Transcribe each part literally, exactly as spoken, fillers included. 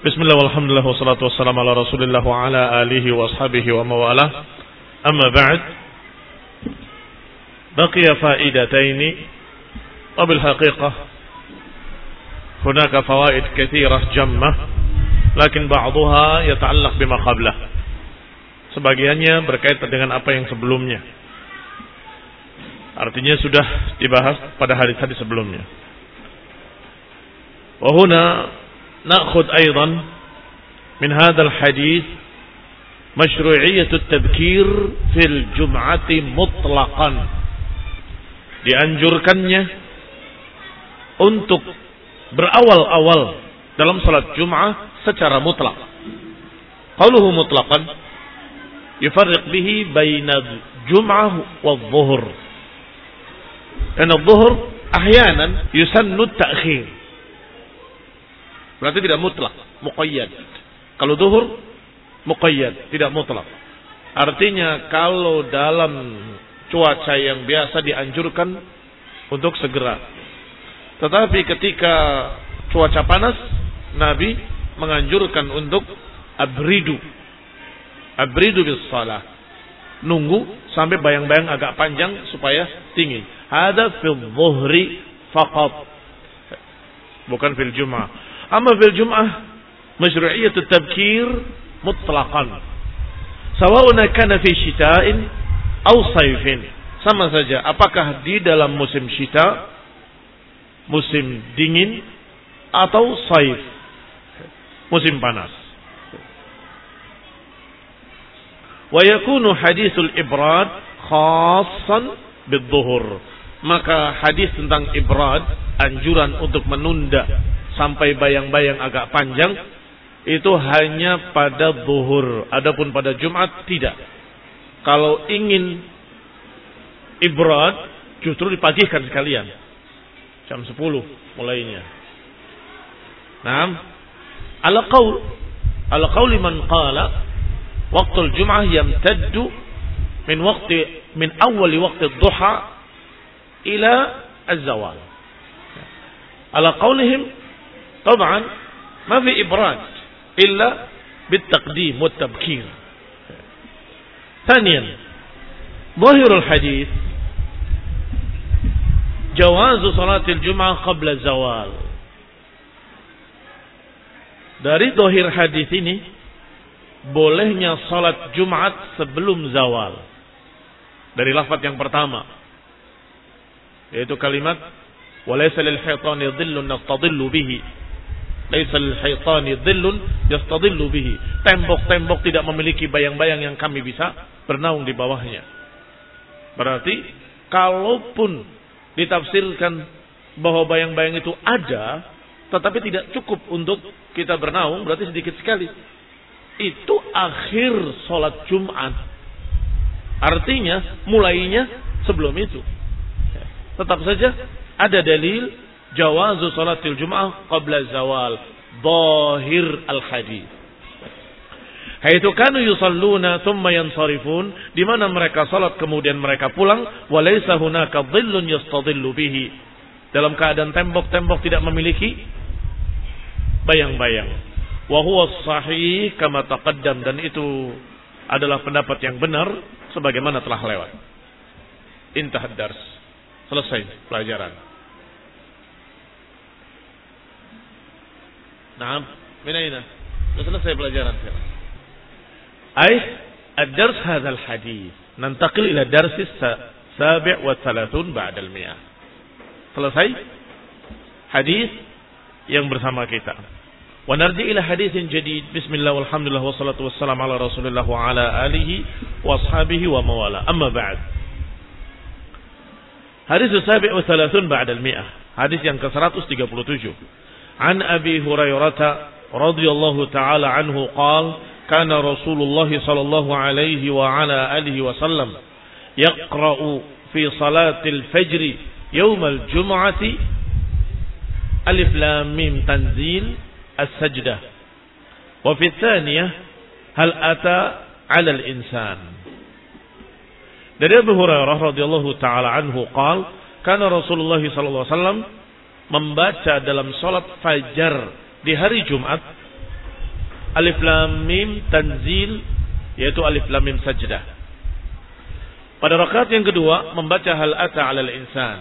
Bismillah walhamdulillah wassalatu wassalamu ala rasulillah wa ala alihi wa ashabihi wa mawalah. Amma ba'd, baqiya faidataini wa bil haqiqah hunaka fawaid katsirah jammah, lakin ba'daha yata'allaq bima qablah. Sebagiannya berkaitan dengan apa yang sebelumnya. Artinya sudah dibahas pada hadis-hadis sebelumnya. Wa huna نأخذ أيضا من هذا الحديث مشروعية التذكير في الجمعة مطلقا. Dianjurkannya untuk berawal-awal dalam salat Jum'ah secara mutlak. Qauluhu mutlaqan yufarriq bihi baina Jum'ah wa Dhuhr. Karena Dhuhr ahyanan yusannu at-ta'khir. Berarti tidak mutlak, muqayyad. Kalau zuhur, muqayyad, tidak mutlak. Artinya kalau dalam cuaca yang biasa dianjurkan untuk segera. Tetapi ketika cuaca panas, Nabi menganjurkan untuk abridu. Abridu bis shalah. Nunggu sampai bayang-bayang agak panjang supaya dingin. Hada fil dhuhri faqat. Bukan fil jum'ah. Amma fil jum'ah masyru'iyyatut tabkir mutlaqan. Sawa'un kana fi syita'in aw sayfin. Sama saja apakah di dalam musim syita, musim dingin atau saif, musim panas. Wa yakunu haditsul ibrad khassan bidh-dhuhur. Maka hadis tentang ibrad, anjuran untuk menunda sampai bayang-bayang agak panjang, itu hanya pada zuhur. Adapun pada Jumat tidak. Kalau ingin ibrad, justru dipagihkan sekalian. jam sepuluh mulainya. Naam. Ala qaul, ala qauli man qala waqtul Jum'ah yamtaddu min waqti min awwal waqti ad-duha ila az-zawal. Ala qaulihim طبعا ما في إبراد إلا بالتقديم والتبكير. ثانيا ظاهر الحديث جواز صلاة الجمعة قبل الزوال. Dari zahir hadis ini bolehnya salat Jumat sebelum zawal. Dari lafaz yang pertama yaitu kalimat walaysa lil haitani dhillun nastadillu bihi. Laisa lil haitani dhillun yastadillu bihi. Tembok-tembok tidak memiliki bayang-bayang yang kami bisa bernaung di bawahnya. Berarti kalaupun ditafsirkan bahwa bayang-bayang itu ada tetapi tidak cukup untuk kita bernaung, berarti sedikit sekali. Itu akhir salat Jumat. Artinya mulainya sebelum itu. Tetap saja ada dalil jawazu salatil Jum'ah qabla zawal. Zahir al-hadis. Haitsu kanu yusalluna thumma yansarifun, di mana mereka salat kemudian mereka pulang, wa laysa hunaka dhillun yastadillu bihi. Dalam keadaan tembok-tembok tidak memiliki bayang-bayang. Wa huwa sahih kama taqaddam, dan itu adalah pendapat yang benar sebagaimana telah lewat. Intahad dars. Selesai pelajaran. نعم من أين selesai pelajaran sekarang. أي الدرس هذا الحديث ننتقل إلى الدرس السابع والثلاثون بعد المئة. Selesai hadis yang bersama kita. ونرجع إلى حديث جديد. بسم الله والحمد لله والصلاة والسلام على رسول الله وعلى آله وأصحابه وموالاه. أما بعد. Hadis السابع والثلاثون بعد المئة. Hadis yang ke seratus tiga puluh tujuh. عن أبي هريرة رضي الله تعالى عنه قال كان رسول الله صلى الله عليه وعلى آله وسلم يقرأ في صلاة الفجر يوم الجمعة ألف لام ميم تنزيل السجدة وفي الثانية هل أتى على الإنسان. Dari Abu Hurairah radhiyallahu taala anhu qal kana Rasulullah sallallahu alaihi wasallam membaca dalam salat fajar di hari Jumat alif lam mim tanzil, yaitu alif lam mim sajdah. Pada rakaat yang kedua membaca hal ata 'alal insan.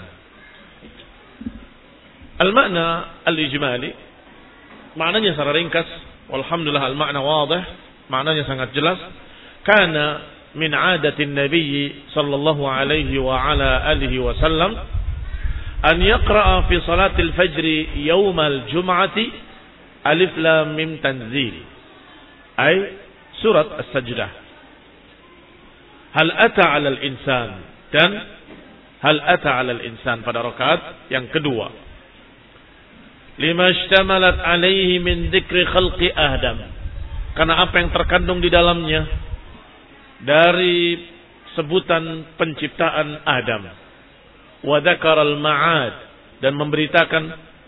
Al-makna al-ijmali, maknanya secara ringkas, walhamdulillah al-makna wadih, maknanya sangat jelas. Kana min 'adatin nabiy sallallahu alaihi wa ala alihi wasallam an yaqra'a fi salatil fajr yawm al-jum'ati alif lam mim tanzil, ay surat as-sajdah. Hal ata 'alal insan dan hal ata 'alal insan pada rakaat yang kedua. Lima ishtamalat alaihi min dzikri khalqi Adam, karena apa yang terkandung di dalamnya dari sebutan penciptaan Adam. Wa dzakara al-ma'ad, dan memberitakan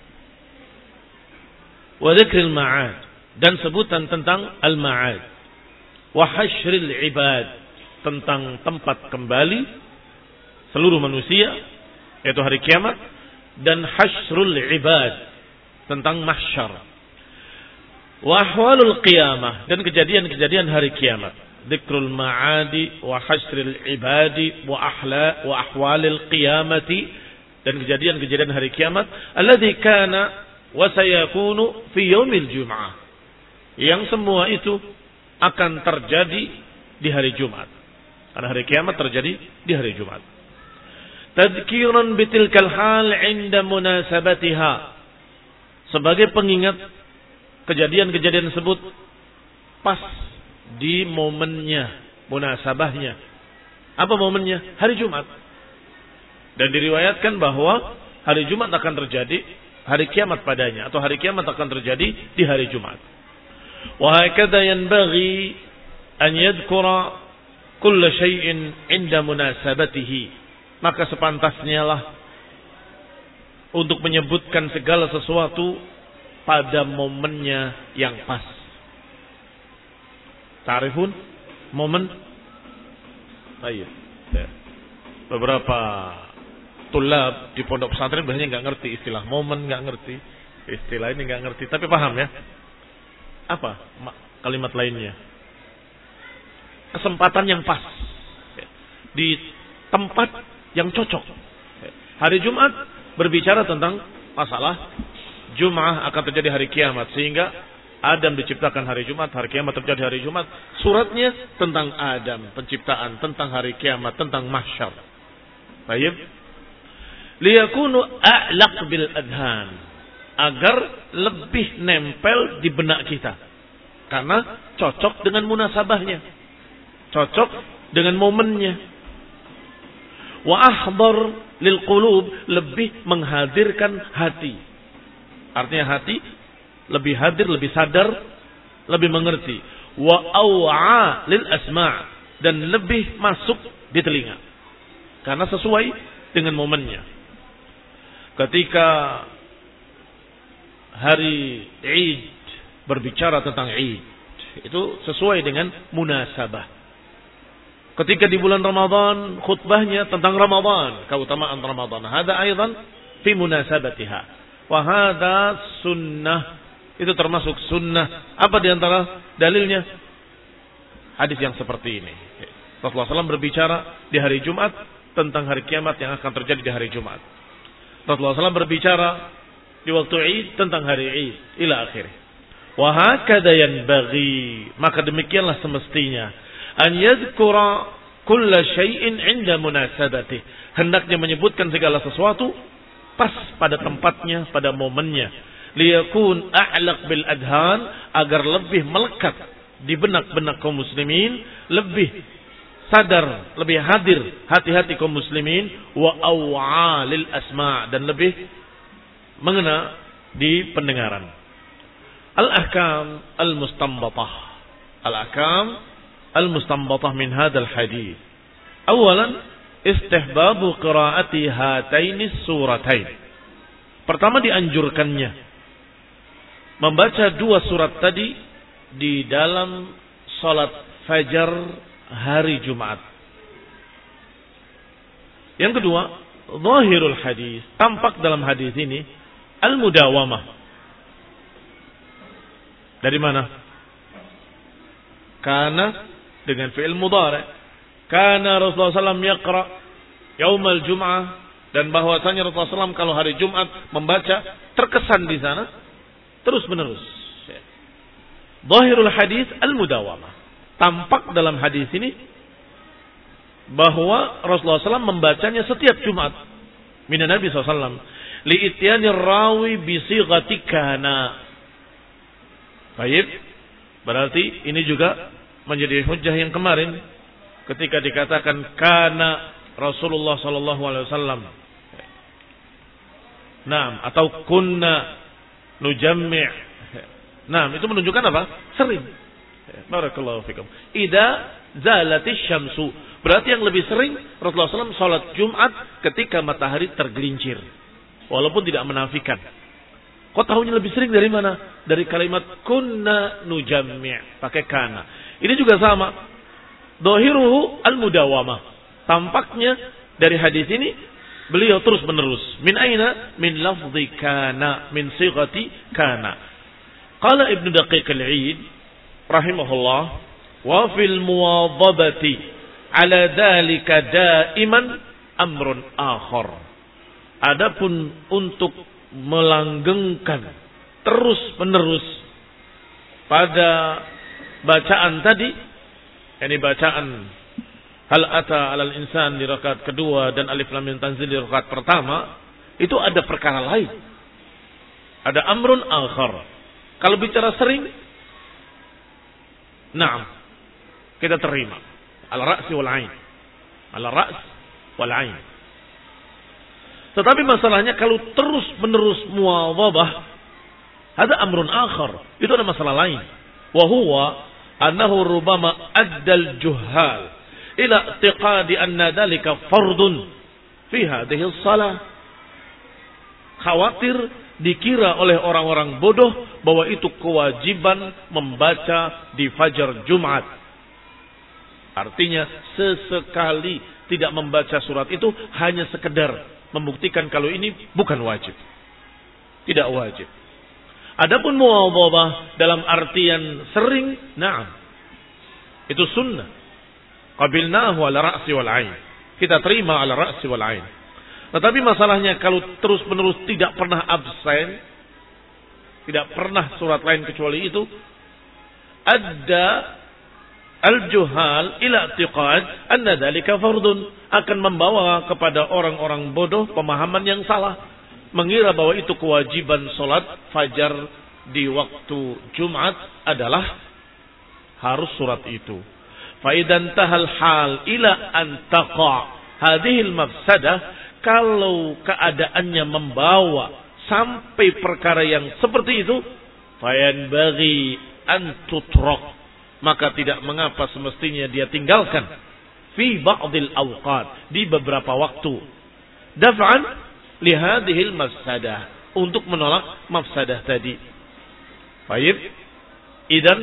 wa dzikril ma'ad, dan sebutan tentang al-ma'ad. Wa hasyril ibad, tentang tempat kembali seluruh manusia, yaitu hari kiamat, dan hasyrul ibad, tentang mahsyar. Wa ahwalul qiyamah, dan kejadian-kejadian hari kiamat. Dzikrul ma'adi wa hasyril ibadi wa ahla wa ahwalil qiyamati, dan kejadian-kejadian hari kiamat alladzi kana wa sayakunu fi yaumil jum'ah, yang semua itu akan terjadi di hari Jumat. Karena hari kiamat terjadi di hari Jumat. Tadhkiran bitilkal hal 'inda munasabatiha, sebagai pengingat kejadian-kejadian tersebut pas di momennya, munasabahnya. Apa momennya? Hari Jumat. Dan diriwayatkan bahwa hari Jumat akan terjadi hari kiamat padanya, atau hari kiamat akan terjadi di hari Jumat. Wa hakadha yanbaghi an yadhkura kull syai'in 'inda munasabatihi. Maka sepantasnya lah untuk menyebutkan segala sesuatu pada momennya yang pas. Ta'rifun momen? Baik. Beberapa tulab di pondok pesantren biasanya nggak ngerti istilah momen, nggak ngerti istilah ini, nggak ngerti, tapi paham ya. Apa kalimat lainnya? Kesempatan yang pas di tempat yang cocok. Hari Jumat berbicara tentang masalah Jum'ah akan terjadi hari kiamat, sehingga Adam diciptakan hari Jumat, hari kiamat terjadi hari Jumat. Suratnya tentang Adam, penciptaan, tentang hari kiamat, tentang mahsyar. Baik. Liyakunu a'laq bil adhan, agar lebih nempel di benak kita. Karena cocok dengan munasabahnya, cocok dengan momennya. Wa ahdar lil qulub, lebih menghadirkan hati. Artinya hati lebih hadir, lebih sadar, lebih mengerti. Wa aw'a lil asma', dan lebih masuk di telinga. Karena sesuai dengan momennya. Ketika hari Id berbicara tentang Id, itu sesuai dengan munasabah. Ketika di bulan Ramadan khutbahnya tentang Ramadan, keutamaan Ramadan. Hada aidan fi munasabatiha. Wa hada sunnah. Itu termasuk sunnah. Apa di antara dalilnya? Hadis yang seperti ini. Rasulullah shallallahu alaihi wasallam berbicara di hari Jumat tentang hari kiamat yang akan terjadi di hari Jumat. Rasulullah shallallahu alaihi wasallam berbicara di waktu Id tentang hari Id. Ila akhirih. Wa hakadha yanbaghi. Maka demikianlah semestinya. An yadhkura kulla syai'in 'inda munasabatih. Hendaknya menyebutkan segala sesuatu pas pada tempatnya, pada momennya. Liyakun a'laq bil adhan, agar lebih melekat di benak-benak kaum muslimin, lebih sadar, lebih hadir hati-hati kaum muslimin, wa aw'a lil asma', dan lebih mengena di pendengaran. Al-ahkam al-mustanbatah. Al-ahkam al-mustanbatah min hadzal hadis. Awalan, istihbabu qiraati hataini suratain. Pertama, dianjurkannya membaca dua surat tadi di dalam salat fajar hari Jumat. Yang kedua, zahirul hadis, tampak dalam hadis ini al-mudawamah. Dari mana? Kana dengan fi'il mudhari. Kana Rasulullah sallallahu alaihi wasallam yaqra yaumal jum'ah, dan bahwasanya Rasulullah sallallahu alaihi wasallam kalau hari Jumat membaca, terkesan di sana terus menerus. Zahirul hadis al-mudawamah. Tampak dalam hadis ini bahwa Rasulullah sallallahu alaihi wasallam membacanya setiap Jumat. Min Nabi sallallahu alaihi wasallam li'ityanir rawi bi sighati kana. Baik. Berarti ini juga menjadi hujjah yang kemarin ketika dikatakan kana Rasulullah sallallahu alaihi wasallam. Naam, atau kunna nujammi'. Naam, itu menunjukkan apa? Sering. Barakallahu fikum. Idza zalatis syamsu. Berarti yang lebih sering Rasulullah sallallahu alaihi wasallam salat Jumat ketika matahari tergelincir. Walaupun tidak menafikan. Kok tahunya lebih sering dari mana? Dari kalimat kunna nujammi', pakai kana. Ini juga sama. Dhahiruhu al-mudawamah. Tampaknya dari hadis ini beliau terus menerus. Min aina? Min lafzi kana, min sighati kana. Qala Ibnu Daqiq al-Eid rahimahullah, wa fil muwadhabati ala dzalika daiman amrun akhar. Adapun untuk melanggengkan terus menerus pada bacaan tadi, yakni bacaan hal ata alal insan di rakaat kedua dan alif lam mim tanzil di rakaat pertama, itu ada perkara lain. Ada amrun akhar. Kalau bicara sering, na'am, kita terima. Al-ra's wal 'ain. Al-ra's wal 'ain. Tetapi masalahnya kalau terus menerus muwadhabah, ada amrun akhar. Itu ada masalah lain. Wa huwa annahu rubama addal juhal ila i'tiqadi anna dhalika fardun fi hadhihi shalah. Khawatir dikira oleh orang-orang bodoh bahwa itu kewajiban membaca di fajar Jumat. Artinya sesekali tidak membaca surat itu hanya sekedar membuktikan kalau ini bukan wajib. Tidak wajib. Adapun muwadhabah dalam artian sering, na'am. Itu sunnah. Qabilnahu ala ra'si wal 'ain. Kita terima ala ra'si wal 'ain. Tetapi masalahnya kalau terus-menerus tidak pernah absen, tidak pernah surat lain kecuali itu, ada al-juhal ila i'tiqad anna dzalika fardun, akan membawa kepada orang-orang bodoh pemahaman yang salah, mengira bahwa itu kewajiban salat fajar di waktu Jumat adalah harus surat itu. Fa idan tahal hal ila an taqa hadhihi al-mafsadah, kalau keadaannya membawa sampai perkara yang seperti itu, fayanbaghi an tutrak, maka tidak mengapa semestinya dia tinggalkan fi ba'dil awqat, di beberapa waktu, daf'an li hadhil mafsadah, untuk menolak mafsadah tadi. Baik, idan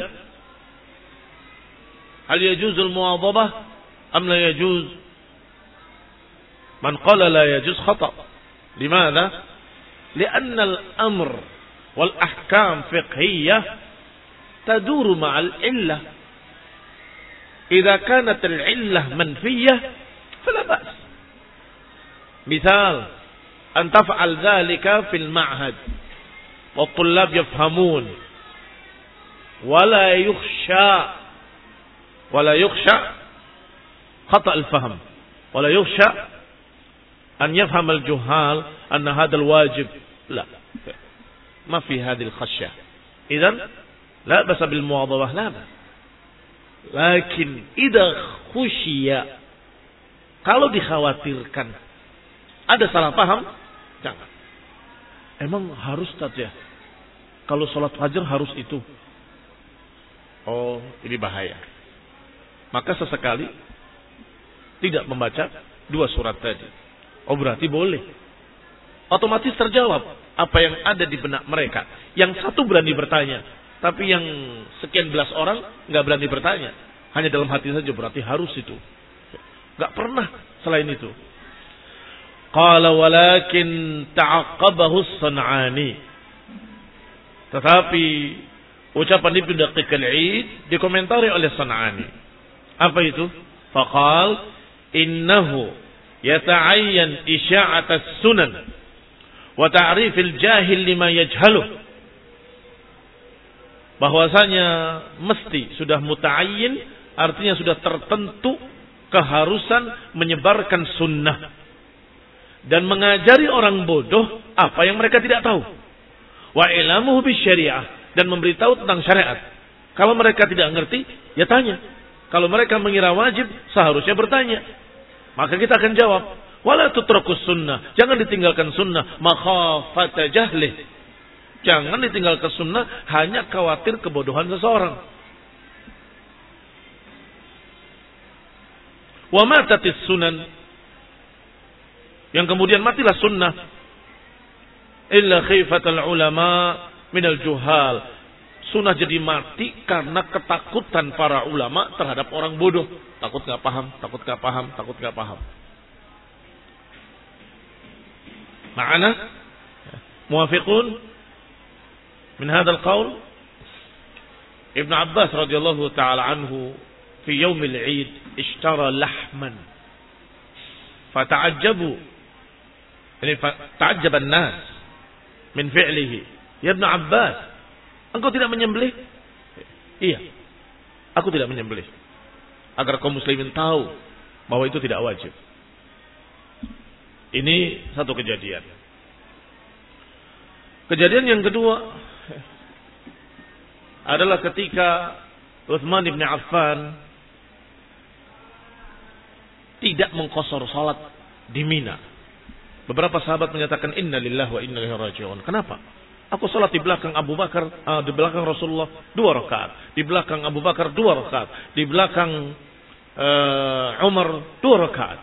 hal yajuzul muwadhabah am la yajuz? Man qala la yajuz khata. Limadha? Lianna al-amr wal ahkam fiqhiyah taduru ma'al illah. Idza kanat al-illah manfiyah fala ba's. Misal, an taf'al dhalika fil ma'had wa at-tullab yafhamun wa la yukhsha wa la yukhsha khata al-fahm wa la yukhsha أن يفهم الجهال أن هذا الواجب. لا ما في هذه الخشية. إذن لا بأس بالمواظبة، لا بأس. لكن إذا خشي، kalau dikhawatirkan ada salah paham, jangan. Emang harus saja kalau sholat fajar harus itu? Oh, ini bahaya. Maka sesekali tidak membaca dua surat tadi. Oh, berarti boleh. Otomatis terjawab apa yang ada di benak mereka. Yang satu berani bertanya, tapi yang sekian belas orang nggak berani bertanya. Hanya dalam hati saja, berarti harus itu. Nggak pernah selain itu. Qala walakin ta'aqqabahu as-San'ani. Tetapi ucapan Ibnu Daqiq al-Id dikomentari oleh San'ani. Apa itu? Faqal innahu yata'ayyan isya'at as-sunan wa ta'rif al-jahil lima yajhaluh. Bahwasanya mesti sudah muta'ayyin, artinya sudah tertentu keharusan menyebarkan sunnah dan mengajari orang bodoh apa yang mereka tidak tahu. Wa ilamuhu bisyariah, dan memberitahu tentang syariat. Kalau mereka tidak ngerti, ya tanya. Kalau mereka mengira wajib, seharusnya bertanya. Maka kita akan jawab, wala tutrakus sunnah, jangan ditinggalkan sunnah makhafata jahlih. Jangan ditinggalkan sunnah hanya khawatir kebodohan seseorang. Wa matatis sunan, yang kemudian matilah sunnah, illa khifatal ulama minal juhal. Sunnah jadi mati karena ketakutan para ulama terhadap orang bodoh. Takut gak paham, takut gak paham, takut gak paham. Ma'ana muwafiqun min hadzal qaul. Ibnu Abbas radhiyallahu taala anhu fi yaumil 'id ishtara lahman fata'ajjabu, yani ta'ajjaba an-nas min fi'lihi. Ya Ibnu Abbas, engkau tidak menyembelih? Iya, aku tidak menyembelih, agar kaum muslimin tahu bahwa itu tidak wajib. Ini satu kejadian. Kejadian yang kedua adalah ketika Utsman bin Affan tidak mengqasar salat di Mina. Beberapa sahabat menyatakan inna lillahi wa inna ilaihi raji'un. Kenapa? Aku salat di belakang Abu Bakar, uh, di belakang Rasulullah dua rakaat, di belakang Abu Bakar dua rakaat, di belakang uh, Umar dua rakaat.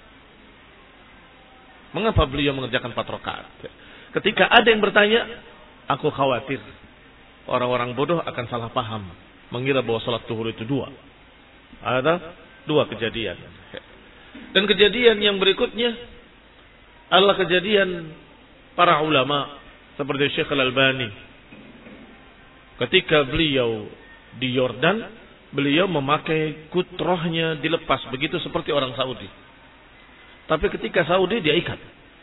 Mengapa beliau mengerjakan empat rakaat? Ketika ada yang bertanya, aku khawatir orang-orang bodoh akan salah paham, mengira bahwa salat zuhur itu dua. Ada dua kejadian. Dan kejadian yang berikutnya adalah kejadian para ulama seperti Syekh Al-Albani. Ketika beliau di Yordan, beliau memakai kutrohnya dilepas begitu seperti orang Saudi. Tapi ketika Saudi dia ikat.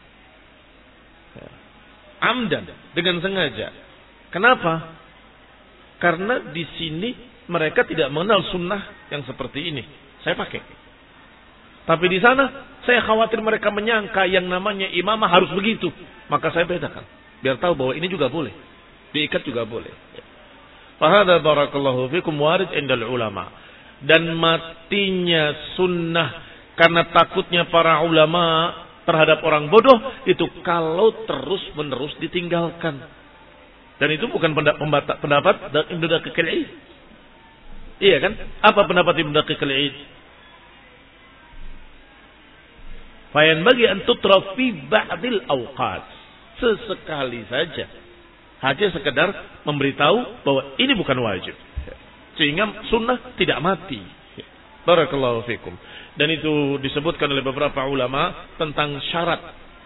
Amdan, dengan sengaja. Kenapa? Karena di sini mereka tidak mengenal sunnah yang seperti ini. Saya pakai. Tapi di sana saya khawatir mereka menyangka yang namanya imamah harus begitu. Maka saya bedakan. Biar tahu bahwa ini juga boleh. Diikat juga boleh. Fahadha barakallahu fikum warid indal ulama. Dan matinya sunnah karena takutnya para ulama terhadap orang bodoh itu kalau terus menerus ditinggalkan. Dan itu bukan pendapat Ibnu Daqiq al-Id. Iya kan? Apa pendapat Ibnu Daqiq al-Id? Fayan bagi an tutraf fi ba'dil awqat. Sesekali saja. Hanya sekedar memberitahu bahwa ini bukan wajib. Sehingga sunnah tidak mati. Barakallahu fikum. Dan itu disebutkan oleh beberapa ulama tentang syarat.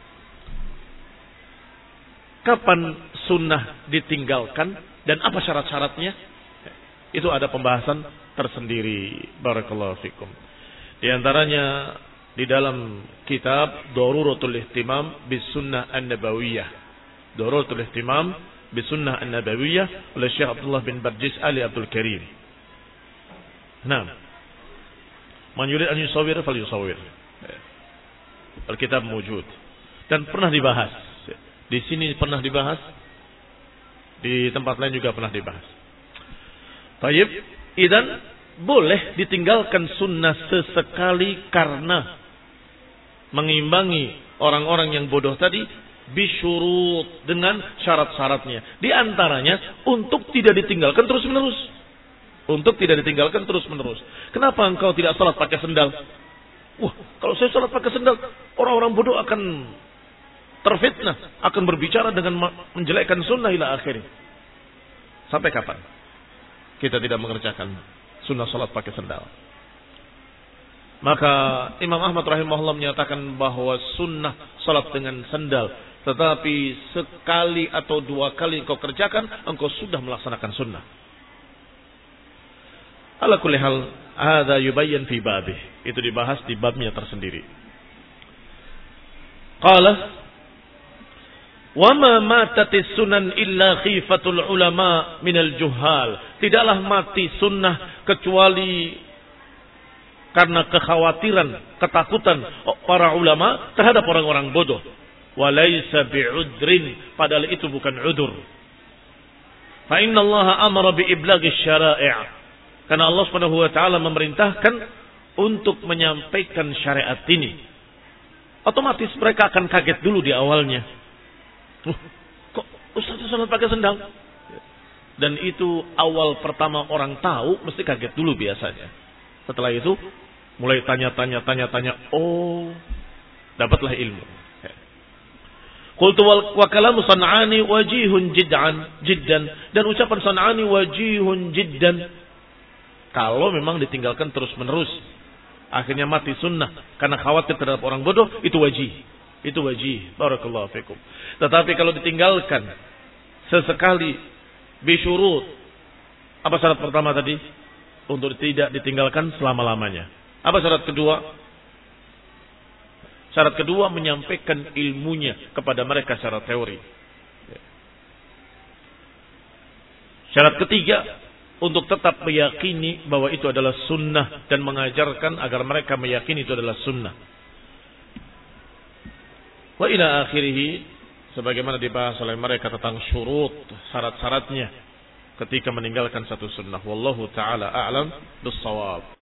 Kapan sunnah ditinggalkan dan apa syarat-syaratnya? Itu ada pembahasan tersendiri. Barakallahu fikum. Di antaranya di dalam kitab Daruratul Ihtimam bis Sunnah An-Nabawiyah. Daruratul Ihtimam bis Sunnah An-Nabawiyah oleh Syekh Abdullah bin Barjis Ali Abdul Karim. Nah, man yurid an yusawwir falyusawwir. Alkitab mawjud dan pernah dibahas. Di sini pernah dibahas, di tempat lain juga pernah dibahas. Baik, idan boleh ditinggalkan sunnah sesekali karena mengimbangi orang-orang yang bodoh tadi bisyurut, dengan syarat-syaratnya. Di antaranya untuk tidak ditinggalkan terus-menerus. Untuk tidak ditinggalkan terus-menerus. Kenapa engkau tidak salat pakai sendal? Wah, kalau saya salat pakai sendal, orang-orang bodoh akan terfitnah, akan berbicara dengan menjelekkan sunnah ila akhirnya. Sampai kapan kita tidak mengerjakan sunnah salat pakai sendal? Maka Imam Ahmad rahimahullah menyatakan bahwa sunnah salat dengan sendal, tetapi sekali atau dua kali engkau kerjakan, engkau sudah melaksanakan sunnah. Ala kulli hal, hadza yubayyan fi babih. Itu dibahas di babnya tersendiri. Qala wa ma matatis sunan illa khifatul ulama minal juhal. Tidaklah mati sunnah kecuali karena kekhawatiran, ketakutan para ulama terhadap orang-orang bodoh. Walaysa bi'udrin, padahal itu bukan udur. Fa inna Allah amara bi iblaghi syara'i'. Karena Allah Subhanahu wa taala memerintahkan untuk menyampaikan syariat ini. Otomatis mereka akan kaget dulu di awalnya. Uh, kok Ustaz salat pakai sendal? Dan itu awal pertama orang tahu mesti kaget dulu biasanya. Setelah itu mulai tanya-tanya tanya-tanya, oh, dapatlah ilmu. Qultu wa kalamu San'ani wajihun jiddan jiddan, dan ucapan San'ani wajihun jiddan. Kalau memang ditinggalkan terus-menerus, akhirnya mati sunnah karena khawatir terhadap orang bodoh, itu wajih. Itu wajih. Barakallahu fikum. Tetapi kalau ditinggalkan sesekali bisyurut, apa syarat pertama tadi? Untuk tidak ditinggalkan selama-lamanya. Apa syarat kedua? Syarat kedua menyampaikan ilmunya kepada mereka secara teori. Syarat ketiga untuk tetap meyakini bahwa itu adalah sunnah dan mengajarkan agar mereka meyakini itu adalah sunnah. Wa ila akhirih, sebagaimana dibahas oleh mereka tentang syurut, syarat-syaratnya ketika meninggalkan satu sunnah. Wallahu ta'ala a'lam bis-shawab.